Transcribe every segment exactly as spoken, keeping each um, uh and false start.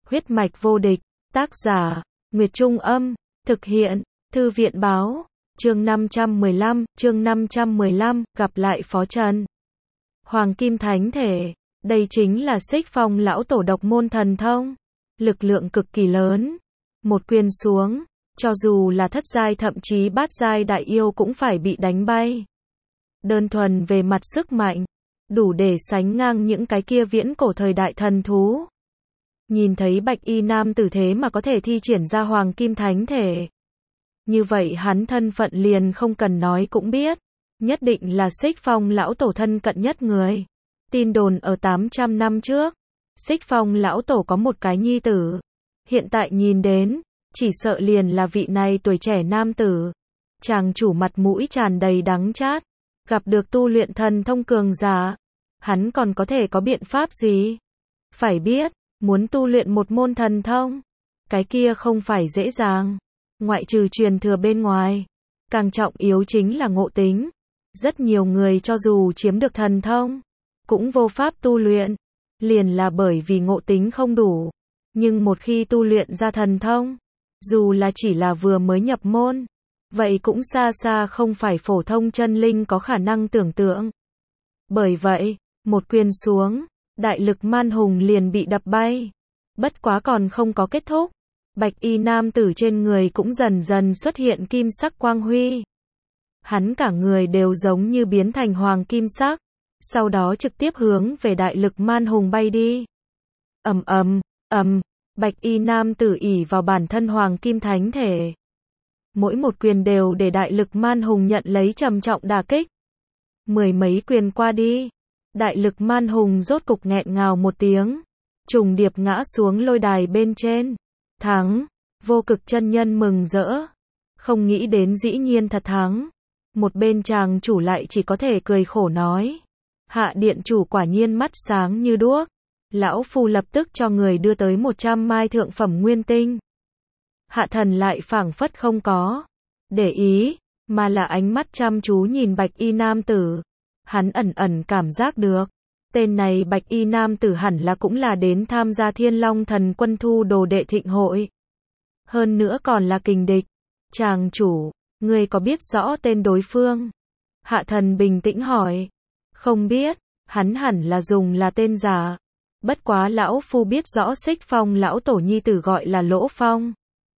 Huyết mạch vô địch, tác giả, Nguyệt Trung Âm, thực hiện, Thư viện Báo, chương năm trăm mười lăm, chương năm trăm mười lăm, gặp lại Phó Trần. Hoàng Kim Thánh Thể, đây chính là Xích Phong lão tổ độc môn thần thông, lực lượng cực kỳ lớn, một quyền xuống, cho dù là thất giai thậm chí bát giai đại yêu cũng phải bị đánh bay. Đơn thuần về mặt sức mạnh, đủ để sánh ngang những cái kia viễn cổ thời đại thần thú. Nhìn thấy bạch y nam tử thế mà có thể thi triển ra Hoàng Kim Thánh Thể. Như vậy hắn thân phận liền không cần nói cũng biết. Nhất định là Xích Phong lão tổ thân cận nhất người. Tin đồn ở tám trăm năm trước, Xích Phong lão tổ có một cái nhi tử. Hiện tại nhìn đến, chỉ sợ liền là vị này tuổi trẻ nam tử. Chàng chủ mặt mũi tràn đầy đắng chát, gặp được tu luyện thần thông cường giả, hắn còn có thể có biện pháp gì? Phải biết, muốn tu luyện một môn thần thông, cái kia không phải dễ dàng. Ngoại trừ truyền thừa bên ngoài, càng trọng yếu chính là ngộ tính. Rất nhiều người cho dù chiếm được thần thông, cũng vô pháp tu luyện, liền là bởi vì ngộ tính không đủ. Nhưng một khi tu luyện ra thần thông, dù là chỉ là vừa mới nhập môn, vậy cũng xa xa không phải phổ thông chân linh có khả năng tưởng tượng. Bởi vậy, một quyền xuống, đại lực man hùng liền bị đập bay. Bất quá còn không có kết thúc, bạch y nam tử trên người cũng dần dần xuất hiện kim sắc quang huy. Hắn cả người đều giống như biến thành hoàng kim sắc, sau đó trực tiếp hướng về đại lực man hùng bay đi. Ầm ầm, ầm, bạch y nam tử ỷ vào bản thân Hoàng Kim Thánh Thể. Mỗi một quyền đều để đại lực man hùng nhận lấy trầm trọng đả kích. Mười mấy quyền qua đi, đại lực man hùng rốt cục nghẹn ngào một tiếng, trùng điệp ngã xuống lôi đài bên trên. Thắng, Vô Cực chân nhân mừng rỡ, không nghĩ đến dĩ nhiên thật thắng. Một bên chàng chủ lại chỉ có thể cười khổ nói, Hạ điện chủ quả nhiên mắt sáng như đuốc. Lão phu lập tức cho người đưa tới một trăm mai thượng phẩm nguyên tinh. Hạ thần lại phảng phất không có để ý, mà là ánh mắt chăm chú nhìn bạch y nam tử. Hắn ẩn ẩn cảm giác được, tên này bạch y nam tử hẳn là cũng là đến tham gia Thiên Long Thần Quân thu đồ đệ thịnh hội. Hơn nữa còn là kình địch. Chàng chủ, ngươi có biết rõ tên đối phương? Hạ thần bình tĩnh hỏi. Không biết, hắn hẳn là dùng là tên giả. Bất quá lão phu biết rõ Xích Phong lão tổ nhi tử gọi là Lỗ Phong.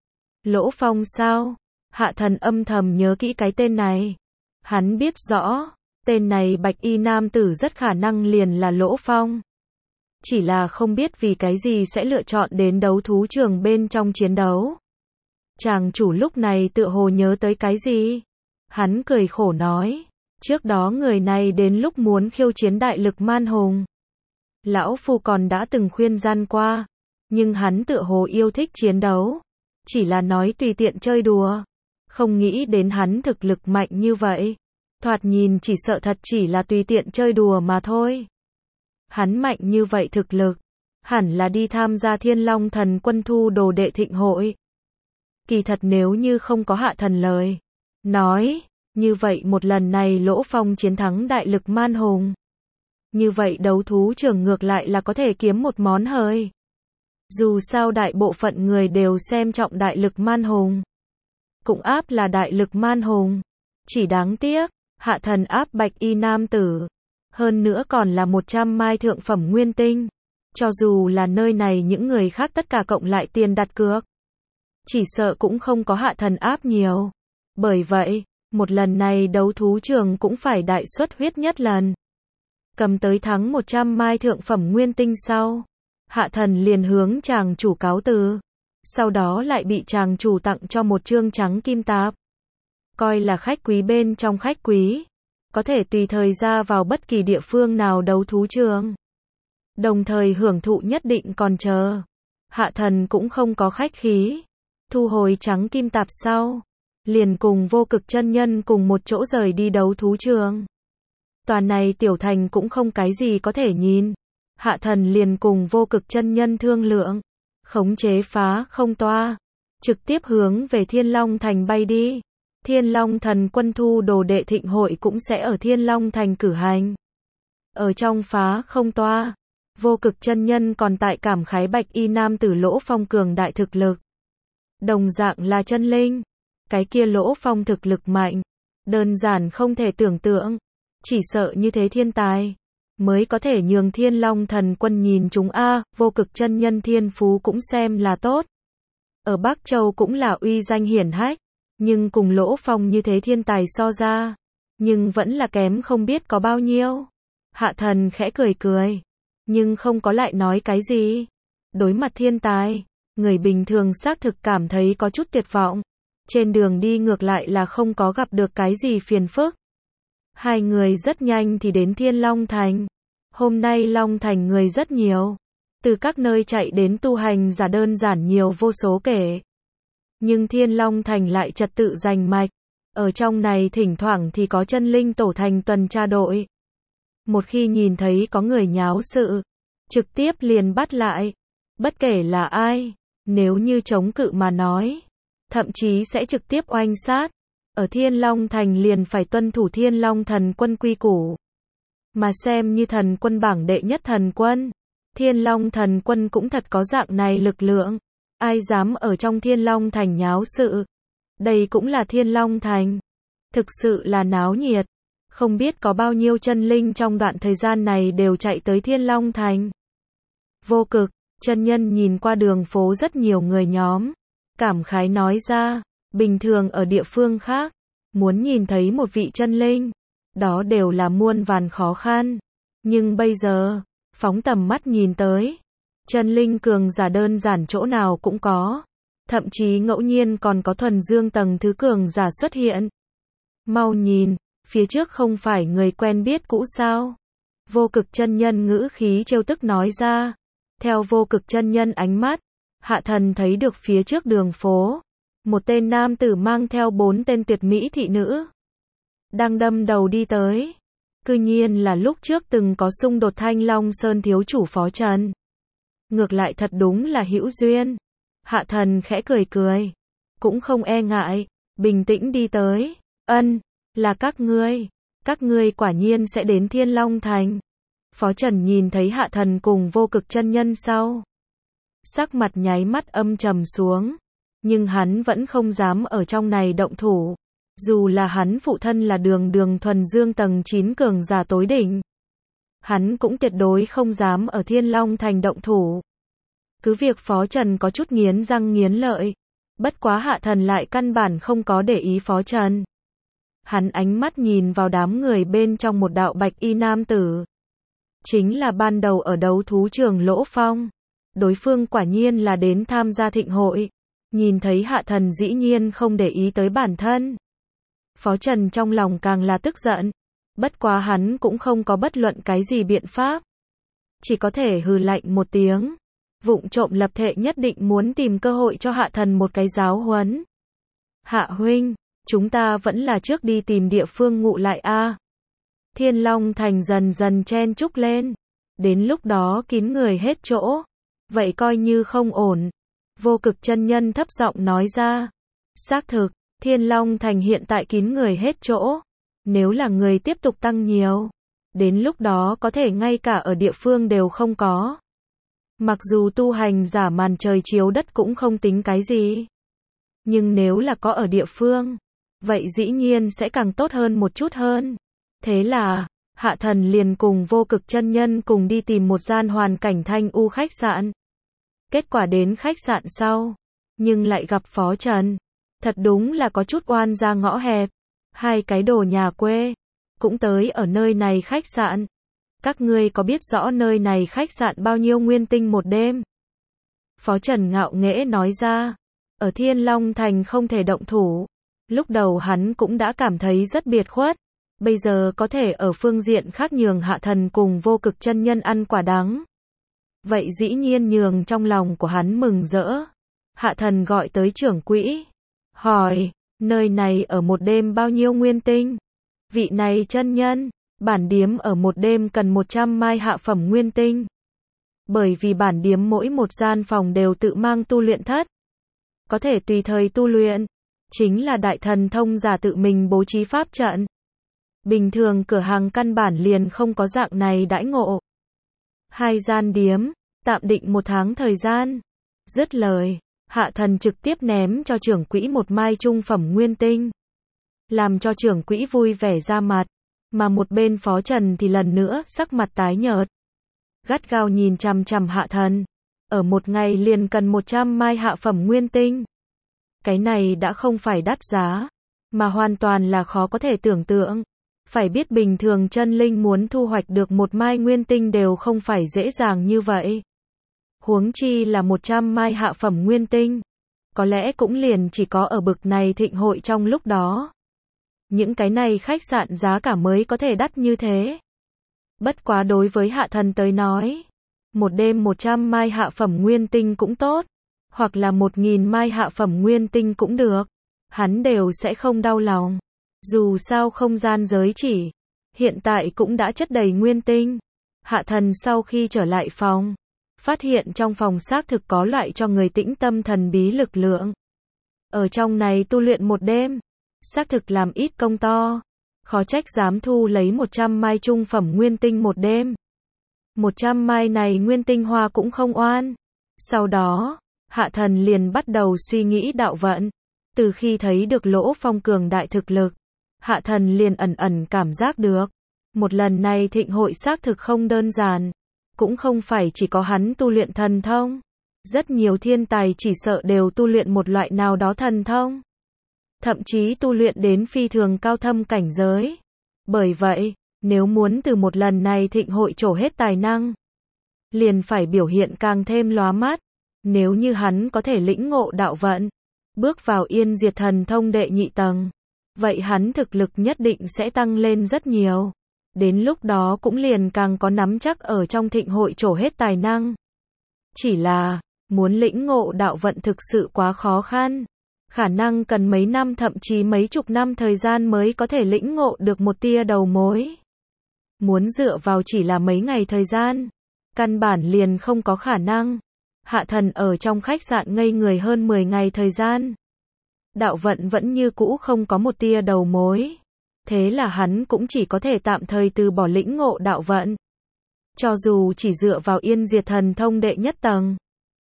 Lỗ Phong sao? Hạ thần âm thầm nhớ kỹ cái tên này. Hắn biết rõ, tên này bạch y nam tử rất khả năng liền là Lỗ Phong. Chỉ là không biết vì cái gì sẽ lựa chọn đến đấu thú trường bên trong chiến đấu. Chàng chủ lúc này tựa hồ nhớ tới cái gì? Hắn cười khổ nói, trước đó người này đến lúc muốn khiêu chiến đại lực man hùng. Lão phu còn đã từng khuyên gian qua, nhưng hắn tựa hồ yêu thích chiến đấu, chỉ là nói tùy tiện chơi đùa, không nghĩ đến hắn thực lực mạnh như vậy. Thoạt nhìn chỉ sợ thật chỉ là tùy tiện chơi đùa mà thôi. Hắn mạnh như vậy thực lực, hẳn là đi tham gia Thiên Long Thần Quân thu đồ đệ thịnh hội. Kỳ thật nếu như không có hạ thần lời nói, như vậy một lần này Lỗ Phong chiến thắng đại lực man hùng, như vậy đấu thú trường ngược lại là có thể kiếm một món hời. Dù sao đại bộ phận người đều xem trọng đại lực man hùng, cũng áp là đại lực man hùng. Chỉ đáng tiếc, hạ thần áp bạch y nam tử, hơn nữa còn là một trăm mai thượng phẩm nguyên tinh. Cho dù là nơi này những người khác tất cả cộng lại tiền đặt cược, chỉ sợ cũng không có hạ thần áp nhiều. Bởi vậy, một lần này đấu thú trường cũng phải đại suất huyết nhất lần. Cầm tới thắng một trăm mai thượng phẩm nguyên tinh sau, hạ thần liền hướng chàng chủ cáo từ. Sau đó lại bị chàng chủ tặng cho một chương trắng kim tạp. Coi là khách quý bên trong khách quý. Có thể tùy thời ra vào bất kỳ địa phương nào đấu thú trường. Đồng thời hưởng thụ nhất định còn chờ. Hạ thần cũng không có khách khí. Thu hồi trắng kim tạp sau, liền cùng Vô Cực chân nhân cùng một chỗ rời đi đấu thú trường. Toàn này tiểu thành cũng không cái gì có thể nhìn. Hạ thần liền cùng Vô Cực chân nhân thương lượng, khống chế phá không toa, trực tiếp hướng về Thiên Long Thành bay đi. Thiên Long Thần Quân thu đồ đệ thịnh hội cũng sẽ ở Thiên Long Thành cử hành. Ở trong phá không toa, Vô Cực chân nhân còn tại cảm khái bạch y nam tử Lỗ Phong cường đại thực lực. Đồng dạng là chân linh, cái kia Lỗ Phong thực lực mạnh, đơn giản không thể tưởng tượng, chỉ sợ như thế thiên tài mới có thể nhường Thiên Long Thần Quân nhìn chúng a, Vô Cực chân nhân thiên phú cũng xem là tốt. Ở Bắc Châu cũng là uy danh hiển hách, nhưng cùng Lỗ Phong như thế thiên tài so ra, nhưng vẫn là kém không biết có bao nhiêu. Hạ Thần khẽ cười cười, nhưng không có lại nói cái gì. Đối mặt thiên tài, người bình thường xác thực cảm thấy có chút tuyệt vọng. Trên đường đi ngược lại là không có gặp được cái gì phiền phức. Hai người rất nhanh thì đến Thiên Long Thành. Hôm nay Long Thành người rất nhiều, từ các nơi chạy đến tu hành giả đơn giản nhiều vô số kể. Nhưng Thiên Long Thành lại trật tự rành mạch, ở trong này thỉnh thoảng thì có chân linh tổ thành tuần tra đội. Một khi nhìn thấy có người nháo sự, trực tiếp liền bắt lại, bất kể là ai, nếu như chống cự mà nói, thậm chí sẽ trực tiếp oanh sát. Ở Thiên Long Thành liền phải tuân thủ Thiên Long Thần Quân quy củ. Mà xem như thần quân bảng đệ nhất thần quân, Thiên Long Thần Quân cũng thật có dạng này lực lượng. Ai dám ở trong Thiên Long Thành nháo sự. Đây cũng là Thiên Long Thành. Thực sự là náo nhiệt. Không biết có bao nhiêu chân linh trong đoạn thời gian này đều chạy tới Thiên Long Thành. Vô Cực chân nhân nhìn qua đường phố rất nhiều người nhóm, cảm khái nói ra, bình thường ở địa phương khác, muốn nhìn thấy một vị chân linh, đó đều là muôn vàn khó khăn. Nhưng bây giờ, phóng tầm mắt nhìn tới, chân linh cường giả đơn giản chỗ nào cũng có, thậm chí ngẫu nhiên còn có thuần dương tầng thứ cường giả xuất hiện. Mau nhìn, phía trước không phải người quen biết cũ sao? Vô Cực chân nhân ngữ khí trêu tức nói ra. Theo Vô Cực chân nhân ánh mắt, Hạ Thần thấy được phía trước đường phố, một tên nam tử mang theo bốn tên tuyệt mỹ thị nữ, đang đâm đầu đi tới. Cư nhiên là lúc trước từng có xung đột Thanh Long Sơn thiếu chủ Phó Trần. Ngược lại thật đúng là hữu duyên. Hạ Thần khẽ cười cười, cũng không e ngại, bình tĩnh đi tới. Ân, là các ngươi, các ngươi quả nhiên sẽ đến Thiên Long Thành. Phó Trần nhìn thấy Hạ Thần cùng Vô Cực chân nhân sau, sắc mặt nháy mắt âm trầm xuống, nhưng hắn vẫn không dám ở trong này động thủ. Dù là hắn phụ thân là đường đường thuần dương tầng chín cường giả tối đỉnh, hắn cũng tuyệt đối không dám ở Thiên Long Thành động thủ. Cứ việc Phó Trần có chút nghiến răng nghiến lợi, bất quá Hạ Thần lại căn bản không có để ý Phó Trần. Hắn ánh mắt nhìn vào đám người bên trong một đạo bạch y nam tử. Chính là ban đầu ở đấu thú trường Lỗ Phong. Đối phương quả nhiên là đến tham gia thịnh hội. Nhìn thấy Hạ Thần dĩ nhiên không để ý tới bản thân. Phó Trần trong lòng càng là tức giận. Bất quá hắn cũng không có bất luận cái gì biện pháp. Chỉ có thể hừ lạnh một tiếng. Vụng trộm lập thệ nhất định muốn tìm cơ hội cho Hạ Thần một cái giáo huấn. Hạ huynh, chúng ta vẫn là trước đi tìm địa phương ngụ lại a. Thiên Long Thành dần dần chen chúc lên. Đến lúc đó kín người hết chỗ. Vậy coi như không ổn. Vô Cực chân nhân thấp giọng nói ra. Xác thực, Thiên Long Thành hiện tại kín người hết chỗ. Nếu là người tiếp tục tăng nhiều, đến lúc đó có thể ngay cả ở địa phương đều không có. Mặc dù tu hành giả màn trời chiếu đất cũng không tính cái gì. Nhưng nếu là có ở địa phương, vậy dĩ nhiên sẽ càng tốt hơn một chút hơn. Thế là, Hạ Thần liền cùng Vô Cực chân nhân cùng đi tìm một gian hoàn cảnh thanh u khách sạn. Kết quả đến khách sạn sau, nhưng lại gặp Phó Trần. Thật đúng là có chút oan ra ngõ hẹp. Hai cái đồ nhà quê, cũng tới ở nơi này khách sạn. Các ngươi có biết rõ nơi này khách sạn bao nhiêu nguyên tinh một đêm? Phó Trần ngạo nghễ nói ra. Ở Thiên Long Thành không thể động thủ. Lúc đầu hắn cũng đã cảm thấy rất biệt khuất. Bây giờ có thể ở phương diện khác nhường Hạ Thần cùng Vô Cực chân nhân ăn quả đắng. Vậy dĩ nhiên nhường trong lòng của hắn mừng rỡ. Hạ Thần gọi tới trưởng quỹ. Hỏi, nơi này ở một đêm bao nhiêu nguyên tinh? Vị này chân nhân, bản điếm ở một đêm cần một trăm mai hạ phẩm nguyên tinh. Bởi vì bản điếm mỗi một gian phòng đều tự mang tu luyện thất. Có thể tùy thời tu luyện. Chính là đại thần thông giả tự mình bố trí pháp trận. Bình thường cửa hàng căn bản liền không có dạng này đãi ngộ. Hai gian điếm, tạm định một tháng thời gian. Dứt lời, Hạ Thần trực tiếp ném cho trưởng quỹ một mai trung phẩm nguyên tinh. Làm cho trưởng quỹ vui vẻ ra mặt, mà một bên Phó Trần thì lần nữa sắc mặt tái nhợt. Gắt gao nhìn chằm chằm Hạ Thần. Ở một ngày liền cần một trăm mai hạ phẩm nguyên tinh. Cái này đã không phải đắt giá, mà hoàn toàn là khó có thể tưởng tượng. Phải biết bình thường chân linh muốn thu hoạch được một mai nguyên tinh đều không phải dễ dàng như vậy. Huống chi là một trăm mai hạ phẩm nguyên tinh. Có lẽ cũng liền chỉ có ở bực này thịnh hội trong lúc đó. Những cái này khách sạn giá cả mới có thể đắt như thế. Bất quá đối với Hạ Thần tới nói, một đêm một trăm mai hạ phẩm nguyên tinh cũng tốt, hoặc là một nghìn mai hạ phẩm nguyên tinh cũng được, hắn đều sẽ không đau lòng. Dù sao không gian giới chỉ, hiện tại cũng đã chất đầy nguyên tinh. Hạ Thần sau khi trở lại phòng, phát hiện trong phòng xác thực có loại cho người tĩnh tâm thần bí lực lượng. Ở trong này tu luyện một đêm, xác thực làm ít công to, khó trách dám thu lấy một trăm mai trung phẩm nguyên tinh một đêm. một trăm mai này nguyên tinh hoa cũng không oan. Sau đó, Hạ Thần liền bắt đầu suy nghĩ đạo vận. Từ khi thấy được Lỗ Phong cường đại thực lực, Hạ Thần liền ẩn ẩn cảm giác được. Một lần này thịnh hội xác thực không đơn giản. Cũng không phải chỉ có hắn tu luyện thần thông. Rất nhiều thiên tài chỉ sợ đều tu luyện một loại nào đó thần thông. Thậm chí tu luyện đến phi thường cao thâm cảnh giới. Bởi vậy, nếu muốn từ một lần này thịnh hội trổ hết tài năng, liền phải biểu hiện càng thêm lóa mắt. Nếu như hắn có thể lĩnh ngộ đạo vận, bước vào Yên Diệt Thần Thông đệ nhị tầng, vậy hắn thực lực nhất định sẽ tăng lên rất nhiều. Đến lúc đó cũng liền càng có nắm chắc ở trong thịnh hội trổ hết tài năng. Chỉ là, muốn lĩnh ngộ đạo vận thực sự quá khó khăn. Khả năng cần mấy năm thậm chí mấy chục năm thời gian mới có thể lĩnh ngộ được một tia đầu mối. Muốn dựa vào chỉ là mấy ngày thời gian, căn bản liền không có khả năng. Hạ Thần ở trong khách sạn ngây người hơn mười ngày thời gian. Đạo vận vẫn như cũ không có một tia đầu mối. Thế là hắn cũng chỉ có thể tạm thời từ bỏ lĩnh ngộ đạo vận. Cho dù chỉ dựa vào Yên Diệt Thần Thông đệ nhất tầng,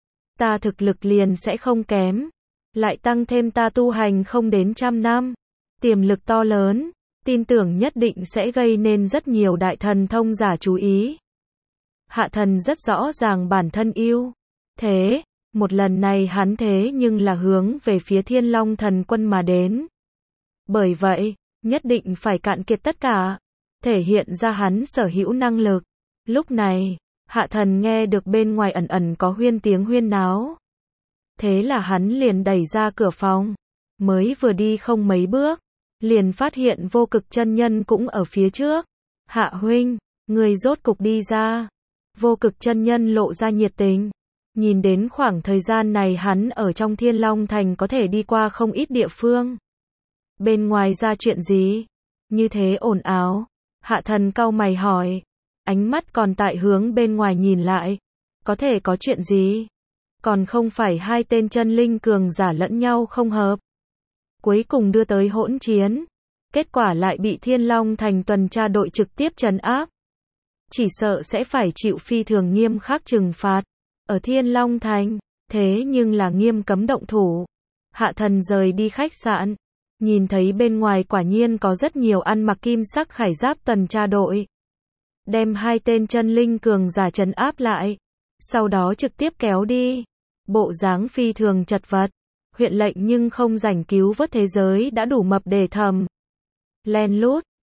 ta thực lực liền sẽ không kém. Lại tăng thêm ta tu hành không đến trăm năm, tiềm lực to lớn, tin tưởng nhất định sẽ gây nên rất nhiều đại thần thông giả chú ý. Hạ Thần rất rõ ràng bản thân yêu. Thế, một lần này hắn thế nhưng là hướng về phía Thiên Long Thần Quân mà đến. Bởi vậy, nhất định phải cạn kiệt tất cả, thể hiện ra hắn sở hữu năng lực. Lúc này, Hạ Thần nghe được bên ngoài ẩn ẩn có huyên tiếng huyên náo. Thế là hắn liền đẩy ra cửa phòng, mới vừa đi không mấy bước, liền phát hiện Vô Cực chân nhân cũng ở phía trước. Hạ huynh, người rốt cục đi ra. Vô Cực chân nhân lộ ra nhiệt tình. Nhìn đến khoảng thời gian này hắn ở trong Thiên Long Thành có thể đi qua không ít địa phương. Bên ngoài ra chuyện gì? Như thế ồn ào. Hạ Thần cau mày hỏi. Ánh mắt còn tại hướng bên ngoài nhìn lại. Có thể có chuyện gì? Còn không phải hai tên chân linh cường giả lẫn nhau không hợp. Cuối cùng đưa tới hỗn chiến. Kết quả lại bị Thiên Long Thành tuần tra đội trực tiếp trấn áp. Chỉ sợ sẽ phải chịu phi thường nghiêm khắc trừng phạt. Ở Thiên Long Thành, thế nhưng là nghiêm cấm động thủ. Hạ Thần rời đi khách sạn. Nhìn thấy bên ngoài quả nhiên có rất nhiều ăn mặc kim sắc khải giáp tuần tra đội. Đem hai tên chân linh cường giả trấn áp lại. Sau đó trực tiếp kéo đi. Bộ dáng phi thường chật vật. Huyện lệnh nhưng không rảnh cứu vớt thế giới đã đủ mập để thầm. Len lút,